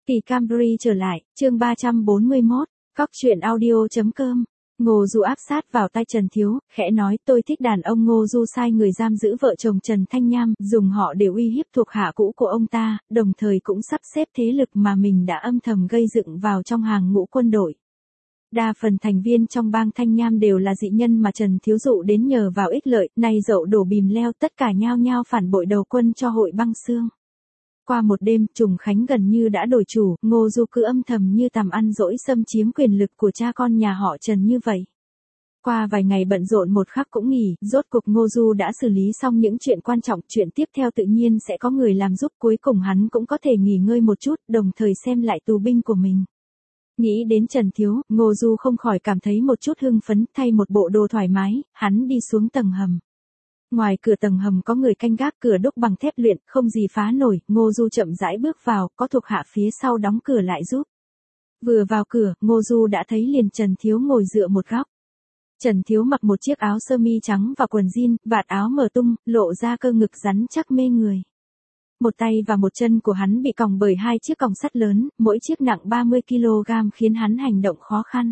Kỳ Camry trở lại, chương 341, Cóc truyện audio.com. Ngô Du áp sát vào tay Trần Thiếu, khẽ nói tôi thích đàn ông. Ngô Du sai người giam giữ vợ chồng Trần Thanh Nham, dùng họ để uy hiếp thuộc hạ cũ của ông ta, đồng thời cũng sắp xếp thế lực mà mình đã âm thầm gây dựng vào trong hàng ngũ quân đội. Đa phần thành viên trong bang Thanh Nham đều là dị nhân mà Trần Thiếu dụ đến nhờ vào ích lợi, nay dậu đổ bìm leo, tất cả nhao nhao phản bội đầu quân cho hội băng xương. Qua một đêm, Trùng Khánh gần như đã đổi chủ, Ngô Du cứ âm thầm như tằm ăn dỗi xâm chiếm quyền lực của cha con nhà họ Trần như vậy. Qua vài ngày bận rộn một khắc cũng nghỉ, rốt cuộc Ngô Du đã xử lý xong những chuyện quan trọng, chuyện tiếp theo tự nhiên sẽ có người làm giúp, cuối cùng hắn cũng có thể nghỉ ngơi một chút, đồng thời xem lại tù binh của mình. Nghĩ đến Trần Thiếu, Ngô Du không khỏi cảm thấy một chút hưng phấn, thay một bộ đồ thoải mái, hắn đi xuống tầng hầm. Ngoài cửa tầng hầm có người canh gác, cửa đúc bằng thép luyện, không gì phá nổi. Ngô Du chậm rãi bước vào, có thuộc hạ phía sau đóng cửa lại giúp. Vừa vào cửa, Ngô Du đã thấy liền Trần Thiếu ngồi dựa một góc. Trần Thiếu mặc một chiếc áo sơ mi trắng và quần jean, vạt áo mở tung, lộ ra cơ ngực rắn chắc mê người. Một tay và một chân của hắn bị còng bởi hai chiếc còng sắt lớn, mỗi chiếc nặng 30 kg khiến hắn hành động khó khăn.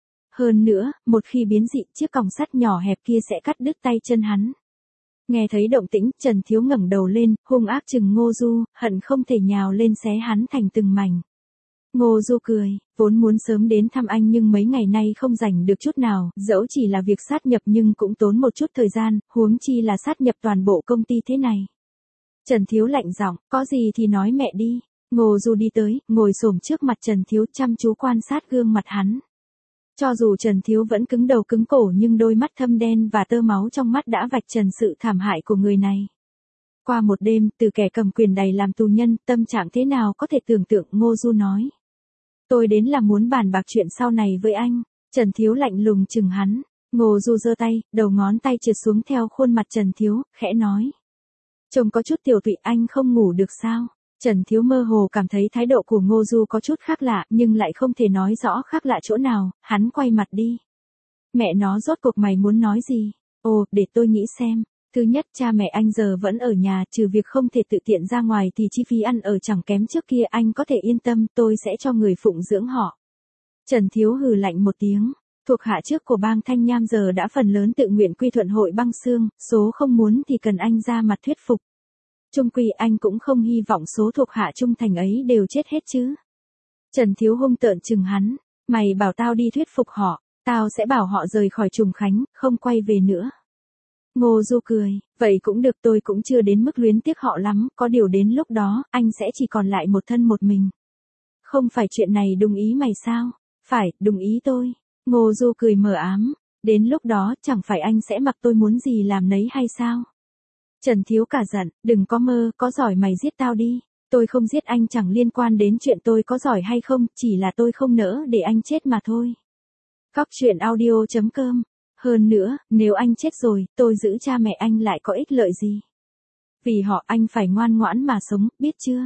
Hơn nữa, một khi biến dị, chiếc còng sắt nhỏ hẹp kia sẽ cắt đứt tay chân hắn. Nghe thấy động tĩnh, Trần Thiếu ngẩng đầu lên, hung ác chừng Ngô Du, hận không thể nhào lên xé hắn thành từng mảnh. Ngô Du cười, vốn muốn sớm đến thăm anh nhưng mấy ngày nay không rảnh được chút nào, dẫu chỉ là việc sát nhập nhưng cũng tốn một chút thời gian, huống chi là sát nhập toàn bộ công ty thế này. Trần Thiếu lạnh giọng, có gì thì nói mẹ đi. Ngô Du đi tới, ngồi xổm trước mặt Trần Thiếu, chăm chú quan sát gương mặt hắn. Cho dù Trần Thiếu vẫn cứng đầu cứng cổ nhưng đôi mắt thâm đen và tơ máu trong mắt đã vạch trần sự thảm hại của người này. Qua một đêm, từ kẻ cầm quyền đày làm tù nhân, tâm trạng thế nào có thể tưởng tượng. Ngô Du nói. Tôi đến là muốn bàn bạc chuyện sau này với anh. Trần Thiếu lạnh lùng chừng hắn. Ngô Du giơ tay, đầu ngón tay trượt xuống theo khuôn mặt Trần Thiếu, khẽ nói. Trông có chút tiểu tụy, anh không ngủ được sao? Trần Thiếu mơ hồ cảm thấy thái độ của Ngô Du có chút khác lạ, nhưng lại không thể nói rõ khác lạ chỗ nào, hắn quay mặt đi. Mẹ nó, rốt cuộc mày muốn nói gì? Ồ, để tôi nghĩ xem. Thứ nhất, cha mẹ anh giờ vẫn ở nhà, trừ việc không thể tự tiện ra ngoài thì chi phí ăn ở chẳng kém trước kia, anh có thể yên tâm, tôi sẽ cho người phụng dưỡng họ. Trần Thiếu hừ lạnh một tiếng. Thuộc hạ trước của bang Thanh Nham giờ đã phần lớn tự nguyện quy thuận hội băng xương, số không muốn thì cần anh ra mặt thuyết phục. Chung quy anh cũng không hy vọng số thuộc hạ trung thành ấy đều chết hết chứ. Trần Thiếu hung tợn chừng hắn, mày bảo tao đi thuyết phục họ, tao sẽ bảo họ rời khỏi Trùng Khánh, không quay về nữa. Ngô Du cười, vậy cũng được, tôi cũng chưa đến mức luyến tiếc họ lắm, có điều đến lúc đó, anh sẽ chỉ còn lại một thân một mình. Không phải chuyện này đúng ý mày sao? Phải, đúng ý tôi. Ngô Du cười mờ ám, đến lúc đó chẳng phải anh sẽ mặc tôi muốn gì làm nấy hay sao? Trần Thiếu cả giận, đừng có mơ, có giỏi mày giết tao đi. Tôi không giết anh chẳng liên quan đến chuyện tôi có giỏi hay không, chỉ là tôi không nỡ để anh chết mà thôi. Cóc truyện audio.com. Hơn nữa, nếu anh chết rồi, tôi giữ cha mẹ anh lại có ích lợi gì? Vì họ anh phải ngoan ngoãn mà sống, biết chưa?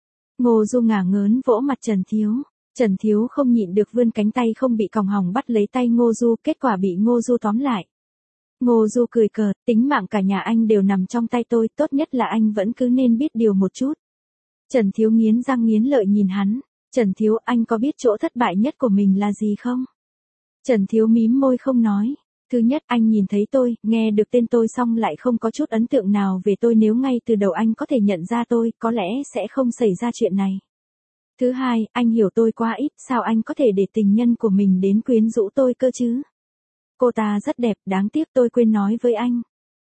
Ngô Du ngả ngớn vỗ mặt Trần Thiếu. Trần Thiếu không nhịn được vươn cánh tay không bị còng hòng bắt lấy tay Ngô Du, kết quả bị Ngô Du tóm lại. Ngô Du cười cợt, tính mạng cả nhà anh đều nằm trong tay tôi, tốt nhất là anh vẫn cứ nên biết điều một chút. Trần Thiếu nghiến răng nghiến lợi nhìn hắn. Trần Thiếu, anh có biết chỗ thất bại nhất của mình là gì không? Trần Thiếu mím môi không nói. Thứ nhất, anh nhìn thấy tôi, nghe được tên tôi xong lại không có chút ấn tượng nào về tôi, nếu ngay từ đầu anh có thể nhận ra tôi, có lẽ sẽ không xảy ra chuyện này. Thứ hai, anh hiểu tôi quá ít, sao anh có thể để tình nhân của mình đến quyến rũ tôi cơ chứ? Cô ta rất đẹp, đáng tiếc tôi quên nói với anh.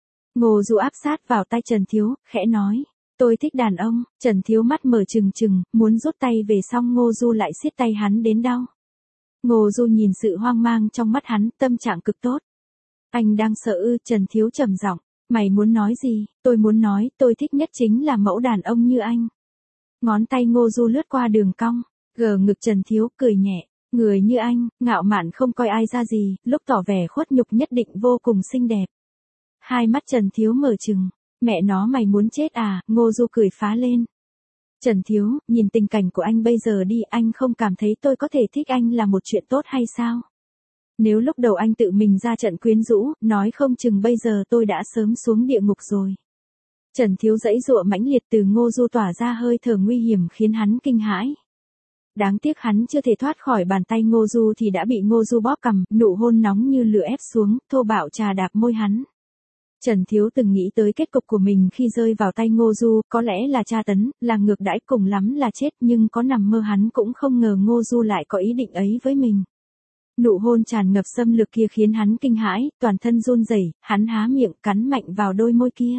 Ngô Du áp sát vào tay Trần Thiếu, khẽ nói. Tôi thích đàn ông. Trần Thiếu mắt mở trừng trừng, muốn rút tay về xong Ngô Du lại siết tay hắn đến đau. Ngô Du nhìn sự hoang mang trong mắt hắn, tâm trạng cực tốt. Anh đang sợ ư? Trần Thiếu trầm giọng. Mày muốn nói gì? Tôi muốn nói, tôi thích nhất chính là mẫu đàn ông như anh. Ngón tay Ngô Du lướt qua đường cong, gờ ngực Trần Thiếu, cười nhẹ. Người như anh, ngạo mạn không coi ai ra gì, lúc tỏ vẻ khuất nhục nhất định vô cùng xinh đẹp. Hai mắt Trần Thiếu mở trừng. Mẹ nó, mày muốn chết à? Ngô Du cười phá lên. Trần Thiếu, nhìn tình cảnh của anh bây giờ đi, anh không cảm thấy tôi có thể thích anh là một chuyện tốt hay sao? Nếu lúc đầu anh tự mình ra trận quyến rũ, nói không chừng bây giờ tôi đã sớm xuống địa ngục rồi. Trần Thiếu giãy giụa mãnh liệt, từ Ngô Du tỏa ra hơi thở nguy hiểm khiến hắn kinh hãi. Đáng tiếc hắn chưa thể thoát khỏi bàn tay Ngô Du thì đã bị Ngô Du bóp cằm, nụ hôn nóng như lửa ép xuống, thô bạo trà đạp môi hắn. Trần Thiếu từng nghĩ tới kết cục của mình khi rơi vào tay Ngô Du, có lẽ là tra tấn, là ngược đãi, cùng lắm là chết, nhưng có nằm mơ hắn cũng không ngờ Ngô Du lại có ý định ấy với mình. Nụ hôn tràn ngập xâm lược kia khiến hắn kinh hãi, toàn thân run rẩy, hắn há miệng cắn mạnh vào đôi môi kia.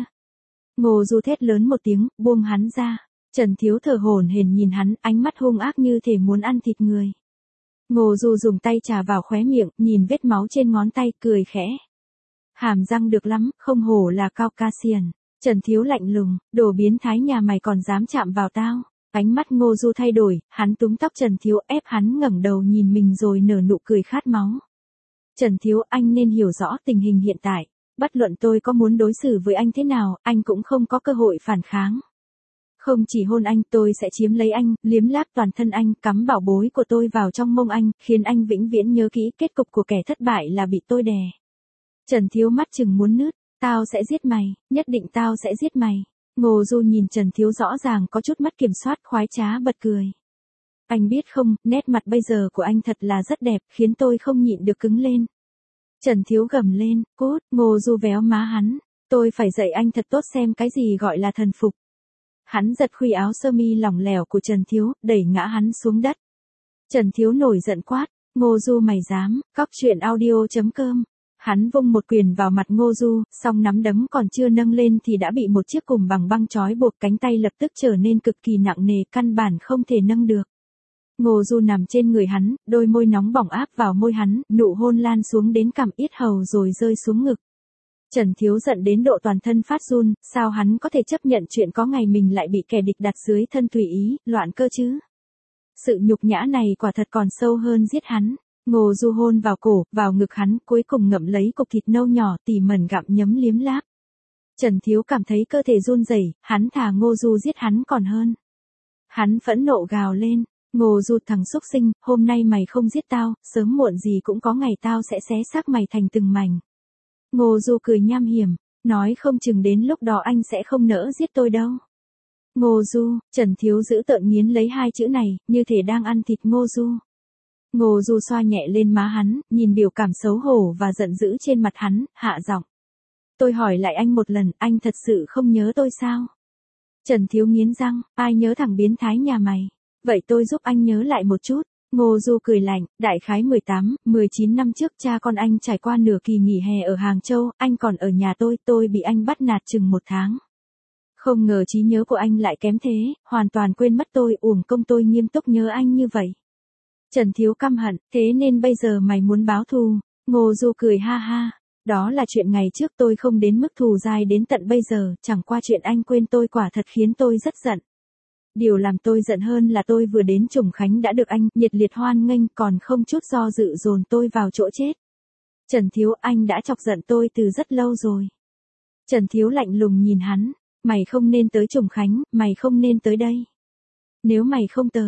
Ngô Du thét lớn một tiếng, buông hắn ra. Trần Thiếu thở hổn hển nhìn hắn, ánh mắt hung ác như thể muốn ăn thịt người. Ngô Du dùng tay chà vào khóe miệng, nhìn vết máu trên ngón tay, cười khẽ. Hàm răng được lắm, không hổ là Caucasian. Trần Thiếu lạnh lùng, đồ biến thái nhà mày còn dám chạm vào tao. Ánh mắt Ngô Du thay đổi, hắn túm tóc Trần Thiếu ép hắn ngẩng đầu nhìn mình rồi nở nụ cười khát máu. Trần Thiếu, anh nên hiểu rõ tình hình hiện tại. Bất luận tôi có muốn đối xử với anh thế nào, anh cũng không có cơ hội phản kháng. Không chỉ hôn anh, tôi sẽ chiếm lấy anh, liếm láp toàn thân anh, cắm bảo bối của tôi vào trong mông anh, khiến anh vĩnh viễn nhớ kỹ kết cục của kẻ thất bại là bị tôi đè. Trần Thiếu mắt chừng muốn nứt, tao sẽ giết mày, nhất định tao sẽ giết mày. Ngô Du nhìn Trần Thiếu rõ ràng có chút mất kiểm soát, khoái trá bật cười. Anh biết không, nét mặt bây giờ của anh thật là rất đẹp, khiến tôi không nhịn được cứng lên. Trần Thiếu gầm lên, cút, Ngô Du véo má hắn, tôi phải dạy anh thật tốt xem cái gì gọi là thần phục. Hắn giật khuy áo sơ mi lỏng lẻo của Trần Thiếu, đẩy ngã hắn xuống đất. Trần Thiếu nổi giận quát, Ngô Du mày dám, cóc truyện audio.com. Hắn vung một quyền vào mặt Ngô Du, song nắm đấm còn chưa nâng lên thì đã bị một chiếc cùm bằng băng trói buộc, cánh tay lập tức trở nên cực kỳ nặng nề, căn bản không thể nâng được. Ngô Du nằm trên người hắn, đôi môi nóng bỏng áp vào môi hắn, nụ hôn lan xuống đến cằm yết hầu rồi rơi xuống ngực. Trần Thiếu giận đến độ toàn thân phát run, sao hắn có thể chấp nhận chuyện có ngày mình lại bị kẻ địch đặt dưới thân tùy ý, loạn cơ chứ? Sự nhục nhã này quả thật còn sâu hơn giết hắn. Ngô Du hôn vào cổ, vào ngực hắn, cuối cùng ngậm lấy cục thịt nâu nhỏ tỉ mẩn gặm nhấm liếm láp. Trần Thiếu cảm thấy cơ thể run rẩy, hắn thà Ngô Du giết hắn còn hơn. Hắn phẫn nộ gào lên, Ngô Du thằng xúc sinh, hôm nay mày không giết tao, sớm muộn gì cũng có ngày tao sẽ xé xác mày thành từng mảnh. Ngô Du cười nham hiểm, nói không chừng đến lúc đó anh sẽ không nỡ giết tôi đâu. Ngô Du, Trần Thiếu giữ tợn nghiến lấy hai chữ này, như thể đang ăn thịt Ngô Du. Ngô Du xoa nhẹ lên má hắn, nhìn biểu cảm xấu hổ và giận dữ trên mặt hắn, hạ giọng. Tôi hỏi lại anh một lần, anh thật sự không nhớ tôi sao? Trần Thiếu nghiến răng, ai nhớ thằng biến thái nhà mày? Vậy tôi giúp anh nhớ lại một chút. Ngô Du cười lạnh, đại khái 18, 19 năm trước cha con anh trải qua nửa kỳ nghỉ hè ở Hàng Châu, anh còn ở nhà tôi bị anh bắt nạt chừng 1 tháng. Không ngờ trí nhớ của anh lại kém thế, hoàn toàn quên mất tôi, uổng công tôi nghiêm túc nhớ anh như vậy. Trần Thiếu căm hận, thế nên bây giờ mày muốn báo thù. Ngô Du cười ha ha, đó là chuyện ngày trước, tôi không đến mức thù dai đến tận bây giờ, chẳng qua chuyện anh quên tôi quả thật khiến tôi rất giận. Điều làm tôi giận hơn là tôi vừa đến Trùng Khánh đã được anh nhiệt liệt hoan nghênh, còn không chút do dự dồn tôi vào chỗ chết. Trần Thiếu, anh đã chọc giận tôi từ rất lâu rồi. Trần Thiếu lạnh lùng nhìn hắn, mày không nên tới Trùng Khánh, mày không nên tới đây. Nếu mày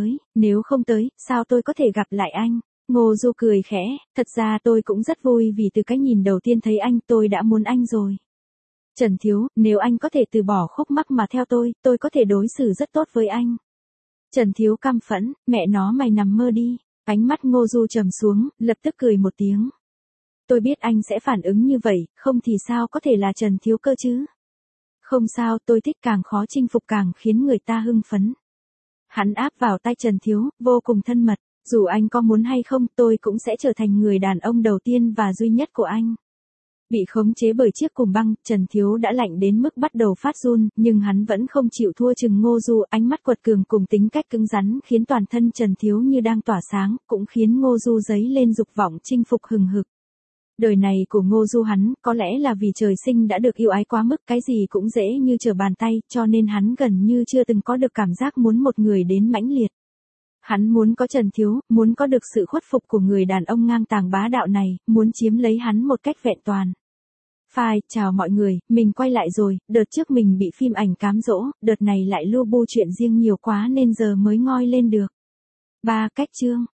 không tới, sao tôi có thể gặp lại anh? Ngô Du cười khẽ, thật ra tôi cũng rất vui vì từ cái nhìn đầu tiên thấy anh tôi đã muốn anh rồi. Trần Thiếu, nếu anh có thể từ bỏ khúc mắc mà theo tôi có thể đối xử rất tốt với anh. Trần Thiếu căm phẫn, mẹ nó mày nằm mơ đi. Ánh mắt Ngô Du trầm xuống, lập tức cười một tiếng. Tôi biết anh sẽ phản ứng như vậy, không thì sao có thể là Trần Thiếu cơ chứ? Không sao, tôi thích càng khó chinh phục càng khiến người ta hưng phấn. Hắn áp vào tay Trần Thiếu, vô cùng thân mật, dù anh có muốn hay không, tôi cũng sẽ trở thành người đàn ông đầu tiên và duy nhất của anh. Bị khống chế bởi chiếc cùm băng, Trần Thiếu đã lạnh đến mức bắt đầu phát run, nhưng hắn vẫn không chịu thua chừng Ngô Du, ánh mắt quật cường cùng tính cách cứng rắn khiến toàn thân Trần Thiếu như đang tỏa sáng, cũng khiến Ngô Du dấy lên dục vọng chinh phục hừng hực. Đời này của Ngô Du hắn, có lẽ là vì trời sinh đã được yêu ái quá mức, cái gì cũng dễ như trở bàn tay, cho nên hắn gần như chưa từng có được cảm giác muốn một người đến mãnh liệt. Hắn muốn có Trần Thiếu, muốn có được sự khuất phục của người đàn ông ngang tàng bá đạo này, muốn chiếm lấy hắn một cách vẹn toàn. Phai, chào mọi người, mình quay lại rồi, đợt trước mình bị phim ảnh cám dỗ, đợt này lại lu bu chuyện riêng nhiều quá nên giờ mới ngoi lên được. 3 cách chương.